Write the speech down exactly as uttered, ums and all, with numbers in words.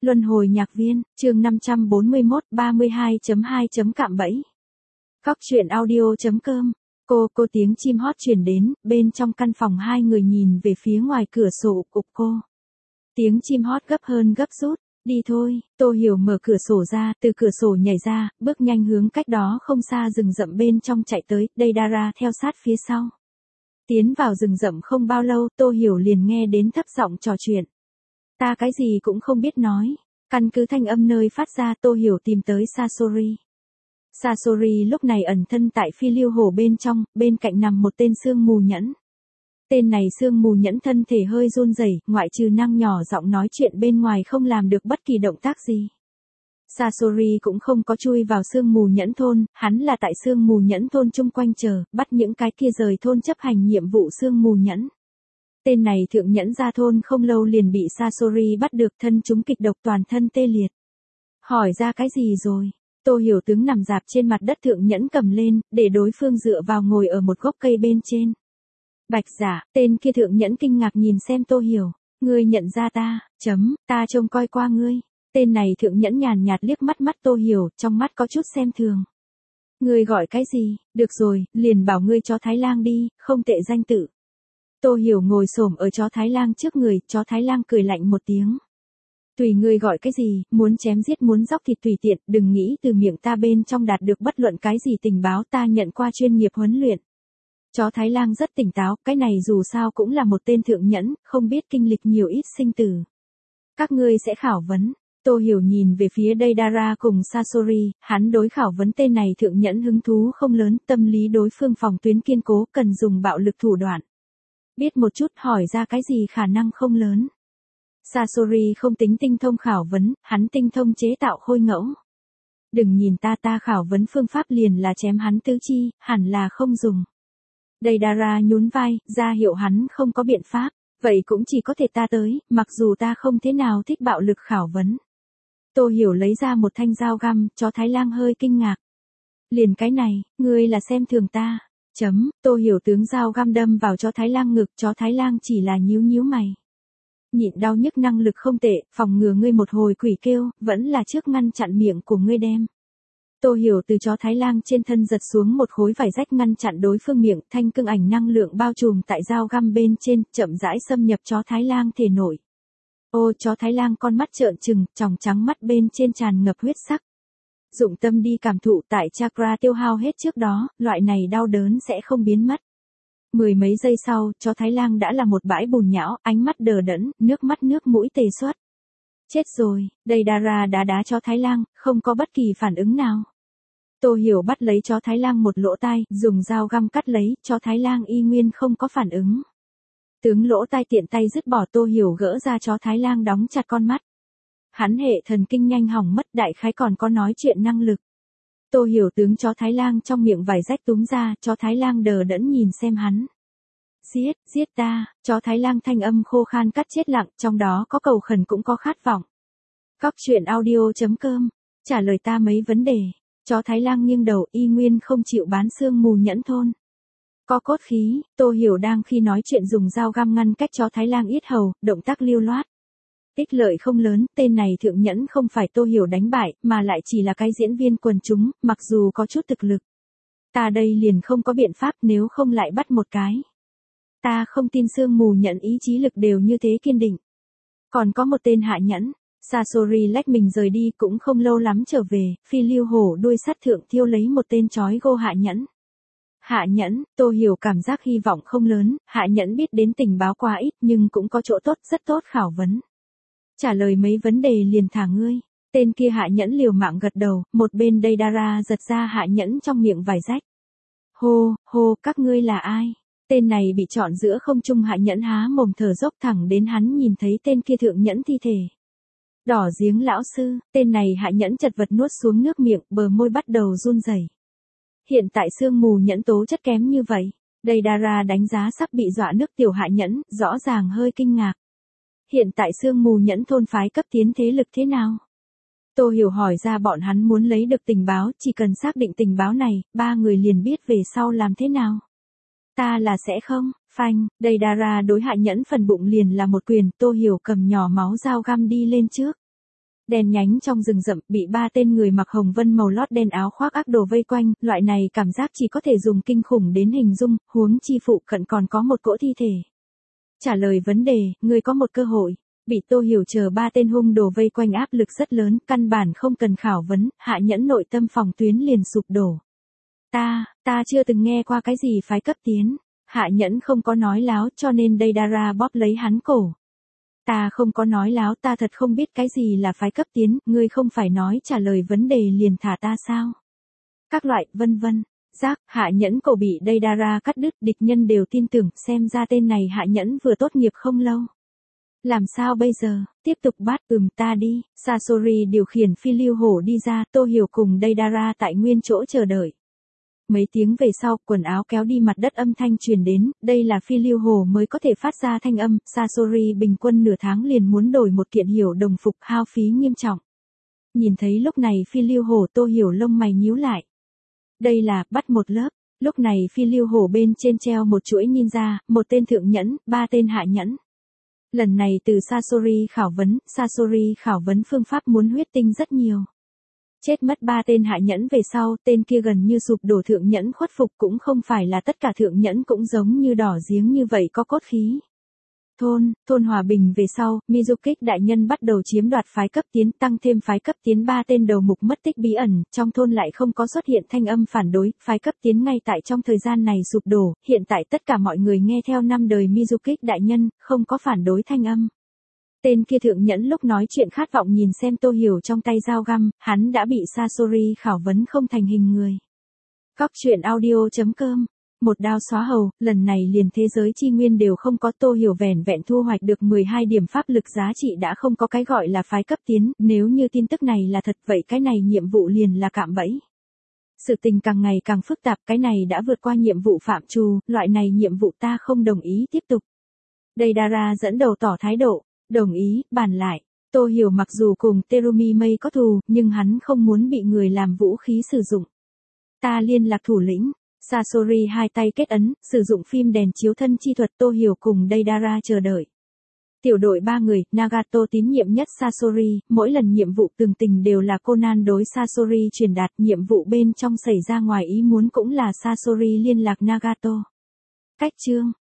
Luân hồi nhạc viên, chương năm trăm bốn mươi mốt, ba mươi hai chấm hai chấm cạm bẫy. Cóc truyện audio.com. Cô, cô tiếng chim hót truyền đến, bên trong căn phòng hai người nhìn về phía ngoài cửa sổ cục cô. Tiếng chim hót gấp hơn gấp rút, đi thôi, Tô Hiểu mở cửa sổ ra, từ cửa sổ nhảy ra, bước nhanh hướng cách đó không xa rừng rậm bên trong chạy tới, Deidara theo sát phía sau. Tiến vào rừng rậm không bao lâu, Tô Hiểu liền nghe đến thấp giọng trò chuyện. Ta cái gì cũng không biết nói. Căn cứ thanh âm nơi phát ra Tô Hiểu tìm tới Sasori. Sasori lúc này ẩn thân tại phi lưu hồ bên trong, bên cạnh nằm một tên sương mù nhẫn. Tên này sương mù nhẫn thân thể hơi run rẩy, ngoại trừ năng nhỏ giọng nói chuyện bên ngoài không làm được bất kỳ động tác gì. Sasori cũng không có chui vào sương mù nhẫn thôn, hắn là tại sương mù nhẫn thôn chung quanh chờ, bắt những cái kia rời thôn chấp hành nhiệm vụ sương mù nhẫn. Tên này thượng nhẫn ra thôn không lâu liền bị Sasori bắt được, thân chúng kịch độc toàn thân tê liệt. Hỏi ra cái gì rồi? Tô Hiểu tướng nằm dạp trên mặt đất, thượng nhẫn cầm lên, để đối phương dựa vào ngồi ở một gốc cây bên trên. Bạch giả, tên kia thượng nhẫn kinh ngạc nhìn xem Tô Hiểu. Ngươi nhận ra ta, chấm, ta trông coi qua ngươi. Tên này thượng nhẫn nhàn nhạt liếc mắt mắt Tô Hiểu, trong mắt có chút xem thường. Ngươi gọi cái gì? Được rồi, liền bảo ngươi chó Thái Lang đi, không tệ danh tự. Tô Hiểu ngồi xổm ở chó Thái Lang trước người, chó Thái Lang cười lạnh một tiếng. Tùy ngươi gọi cái gì, muốn chém giết muốn dóc thịt tùy tiện, đừng nghĩ từ miệng ta bên trong đạt được bất luận cái gì tình báo, ta nhận qua chuyên nghiệp huấn luyện. Chó Thái Lang rất tỉnh táo, cái này dù sao cũng là một tên thượng nhẫn, không biết kinh lịch nhiều ít sinh tử. Các ngươi sẽ khảo vấn. Tô Hiểu nhìn về phía Deidara cùng Sasori, hắn đối khảo vấn tên này thượng nhẫn hứng thú không lớn, tâm lý đối phương phòng tuyến kiên cố, cần dùng bạo lực thủ đoạn. Biết một chút, hỏi ra cái gì khả năng không lớn. Sasori không tính tinh thông khảo vấn, hắn tinh thông chế tạo khôi ngẫu. Đừng nhìn ta ta khảo vấn phương pháp liền là chém hắn tứ chi, hẳn là không dùng. Deidara nhún vai, ra hiệu hắn không có biện pháp, vậy cũng chỉ có thể ta tới, mặc dù ta không thế nào thích bạo lực khảo vấn. Tô Hiểu lấy ra một thanh dao găm, chó Thái Lang hơi kinh ngạc. Liền cái này, ngươi là xem thường ta. Chấm, Tô Hiểu tướng dao găm đâm vào chó Thái Lang ngực, chó Thái Lang chỉ là nhíu nhíu mày. Nhịn đau nhức năng lực không tệ, phòng ngừa ngươi một hồi quỷ kêu, vẫn là trước ngăn chặn miệng của ngươi đem. Tô Hiểu từ chó Thái Lang trên thân giật xuống một khối vải rách ngăn chặn đối phương miệng, thanh cương ảnh năng lượng bao trùm tại dao găm bên trên, chậm rãi xâm nhập chó Thái Lang thể nội. Ô, chó Thái Lang con mắt trợn trừng, tròng trắng mắt bên trên tràn ngập huyết sắc. Dụng tâm đi cảm thụ, tại chakra tiêu hao hết trước đó, loại này đau đớn sẽ không biến mất. Mười mấy giây sau, chó Thái Lang đã là một bãi bùn nhão, ánh mắt đờ đẫn, nước mắt nước mũi tề xuất. Chết rồi, Deidara đá đá chó Thái Lang, không có bất kỳ phản ứng nào. Tô Hiểu bắt lấy chó Thái Lang một lỗ tai, dùng dao găm cắt lấy, chó Thái Lang y nguyên không có phản ứng. Tướng lỗ tai tiện tay dứt bỏ, Tô Hiểu gỡ ra chó Thái Lang đóng chặt con mắt. Hắn hệ thần kinh nhanh hỏng mất, đại khái còn có nói chuyện năng lực. Tô Hiểu tướng chó Thái Lang trong miệng vải rách túm ra, chó Thái Lang đờ đẫn nhìn xem hắn. Giết, giết ta, chó Thái Lang thanh âm khô khan cắt chết lặng, trong đó có cầu khẩn cũng có khát vọng. Cóc truyện audio.com, trả lời ta mấy vấn đề. Chó Thái Lang nghiêng đầu, y nguyên không chịu bán sương mù nhẫn thôn. Có cốt khí, Tô Hiểu đang khi nói chuyện dùng dao găm ngăn cách chó Thái Lang yết hầu, động tác lưu loát. Ích lợi không lớn, tên này thượng nhẫn không phải Tô Hiểu đánh bại, mà lại chỉ là cái diễn viên quần chúng, mặc dù có chút thực lực. Ta đây liền không có biện pháp, nếu không lại bắt một cái. Ta không tin sương mù nhẫn ý chí lực đều như thế kiên định. Còn có một tên hạ nhẫn. Sasori lách mình rời đi, cũng không lâu lắm trở về, phi lưu hổ đuôi sắt thượng thiêu lấy một tên chói gô hạ nhẫn. Hạ nhẫn, Tô Hiểu cảm giác hy vọng không lớn, hạ nhẫn biết đến tình báo quá ít nhưng cũng có chỗ tốt, rất tốt khảo vấn. Trả lời mấy vấn đề liền thả ngươi. Tên kia hạ nhẫn liều mạng gật đầu, một bên Deidara giật ra hạ nhẫn trong miệng vải rách. Hô, hô, các ngươi là ai? Tên này bị chọn giữa không trung hạ nhẫn há mồm thở dốc thẳng đến hắn nhìn thấy tên kia thượng nhẫn thi thể. Đỏ giếng lão sư, tên này hạ nhẫn chật vật nuốt xuống nước miệng, bờ môi bắt đầu run rẩy. Hiện tại sương mù nhẫn tố chất kém như vậy, Deidara đánh giá sắp bị dọa nước tiểu hạ nhẫn, rõ ràng hơi kinh ngạc. Hiện tại sương mù nhẫn thôn phái cấp tiến thế lực thế nào? Tô Hiểu hỏi ra bọn hắn muốn lấy được tình báo, chỉ cần xác định tình báo này, ba người liền biết về sau làm thế nào. Ta là sẽ không, phanh, Deidara đối hạ nhẫn phần bụng liền là một quyền, Tô Hiểu cầm nhỏ máu dao găm đi lên trước. Đen nhánh trong rừng rậm, bị ba tên người mặc hồng vân màu lót đen áo khoác ác đồ vây quanh, loại này cảm giác chỉ có thể dùng kinh khủng đến hình dung, huống chi phụ cận còn có một cỗ thi thể. Trả lời vấn đề, người có một cơ hội. Bị Tô Hiểu chờ ba tên hung đồ vây quanh áp lực rất lớn, căn bản không cần khảo vấn, Hạ Nhẫn nội tâm phòng tuyến liền sụp đổ. Ta, ta chưa từng nghe qua cái gì phái cấp tiến. Hạ Nhẫn không có nói láo cho nên Deidara bóp lấy hắn cổ. Ta không có nói láo, ta thật không biết cái gì là phái cấp tiến, ngươi không phải nói trả lời vấn đề liền thả ta sao? Các loại, vân vân. Giác, Hạ Nhẫn cổ bị Deidara cắt đứt, địch nhân đều tin tưởng, xem ra tên này Hạ Nhẫn vừa tốt nghiệp không lâu. Làm sao bây giờ, tiếp tục bắt, ừm ta đi, Sasori điều khiển phi lưu hổ đi ra, Tô Hiểu cùng Deidara tại nguyên chỗ chờ đợi. Mấy tiếng về sau, quần áo kéo đi mặt đất âm thanh truyền đến, đây là phi lưu hồ mới có thể phát ra thanh âm, Sasori bình quân nửa tháng liền muốn đổi một kiện hiểu đồng phục, hao phí nghiêm trọng. Nhìn thấy lúc này phi lưu hồ, Tô Hiểu lông mày nhíu lại. Đây là, bắt một lớp, lúc này phi lưu hồ bên trên treo một chuỗi ninja, một tên thượng nhẫn, ba tên hạ nhẫn. Lần này từ Sasori khảo vấn, Sasori khảo vấn phương pháp muốn huyết tinh rất nhiều. Chết mất ba tên hạ nhẫn về sau, tên kia gần như sụp đổ thượng nhẫn khuất phục, cũng không phải là tất cả thượng nhẫn cũng giống như đỏ giếng như vậy có cốt khí. Thôn, thôn hòa bình về sau, Mizukik đại nhân bắt đầu chiếm đoạt phái cấp tiến, tăng thêm phái cấp tiến ba tên đầu mục mất tích bí ẩn, trong thôn lại không có xuất hiện thanh âm phản đối, phái cấp tiến ngay tại trong thời gian này sụp đổ, hiện tại tất cả mọi người nghe theo năm đời Mizukik đại nhân, không có phản đối thanh âm. Tên kia thượng nhẫn lúc nói chuyện khát vọng nhìn xem Tô Hiểu trong tay dao găm, hắn đã bị Sasori khảo vấn không thành hình người. Góc truyện audio chấm com. Một đao xóa hầu, lần này liền thế giới chi nguyên đều không có, Tô Hiểu vẻn vẹn thu hoạch được mười hai điểm pháp lực giá trị đã không có cái gọi là phái cấp tiến, nếu như tin tức này là thật vậy cái này nhiệm vụ liền là cạm bẫy. Sự tình càng ngày càng phức tạp, cái này đã vượt qua nhiệm vụ phạm trù, loại này nhiệm vụ ta không đồng ý tiếp tục. Deidara dẫn đầu tỏ thái độ. Đồng ý, bàn lại. Tô Hiểu mặc dù cùng Terumi Mei có thù, nhưng hắn không muốn bị người làm vũ khí sử dụng. Ta liên lạc thủ lĩnh. Sasori hai tay kết ấn, sử dụng phim đèn chiếu thân chi thuật, Tô Hiểu cùng Deidara chờ đợi. Tiểu đội ba người, Nagato tín nhiệm nhất Sasori, mỗi lần nhiệm vụ tường tình đều là Conan đối Sasori truyền đạt, nhiệm vụ bên trong xảy ra ngoài ý muốn cũng là Sasori liên lạc Nagato. Cách chương.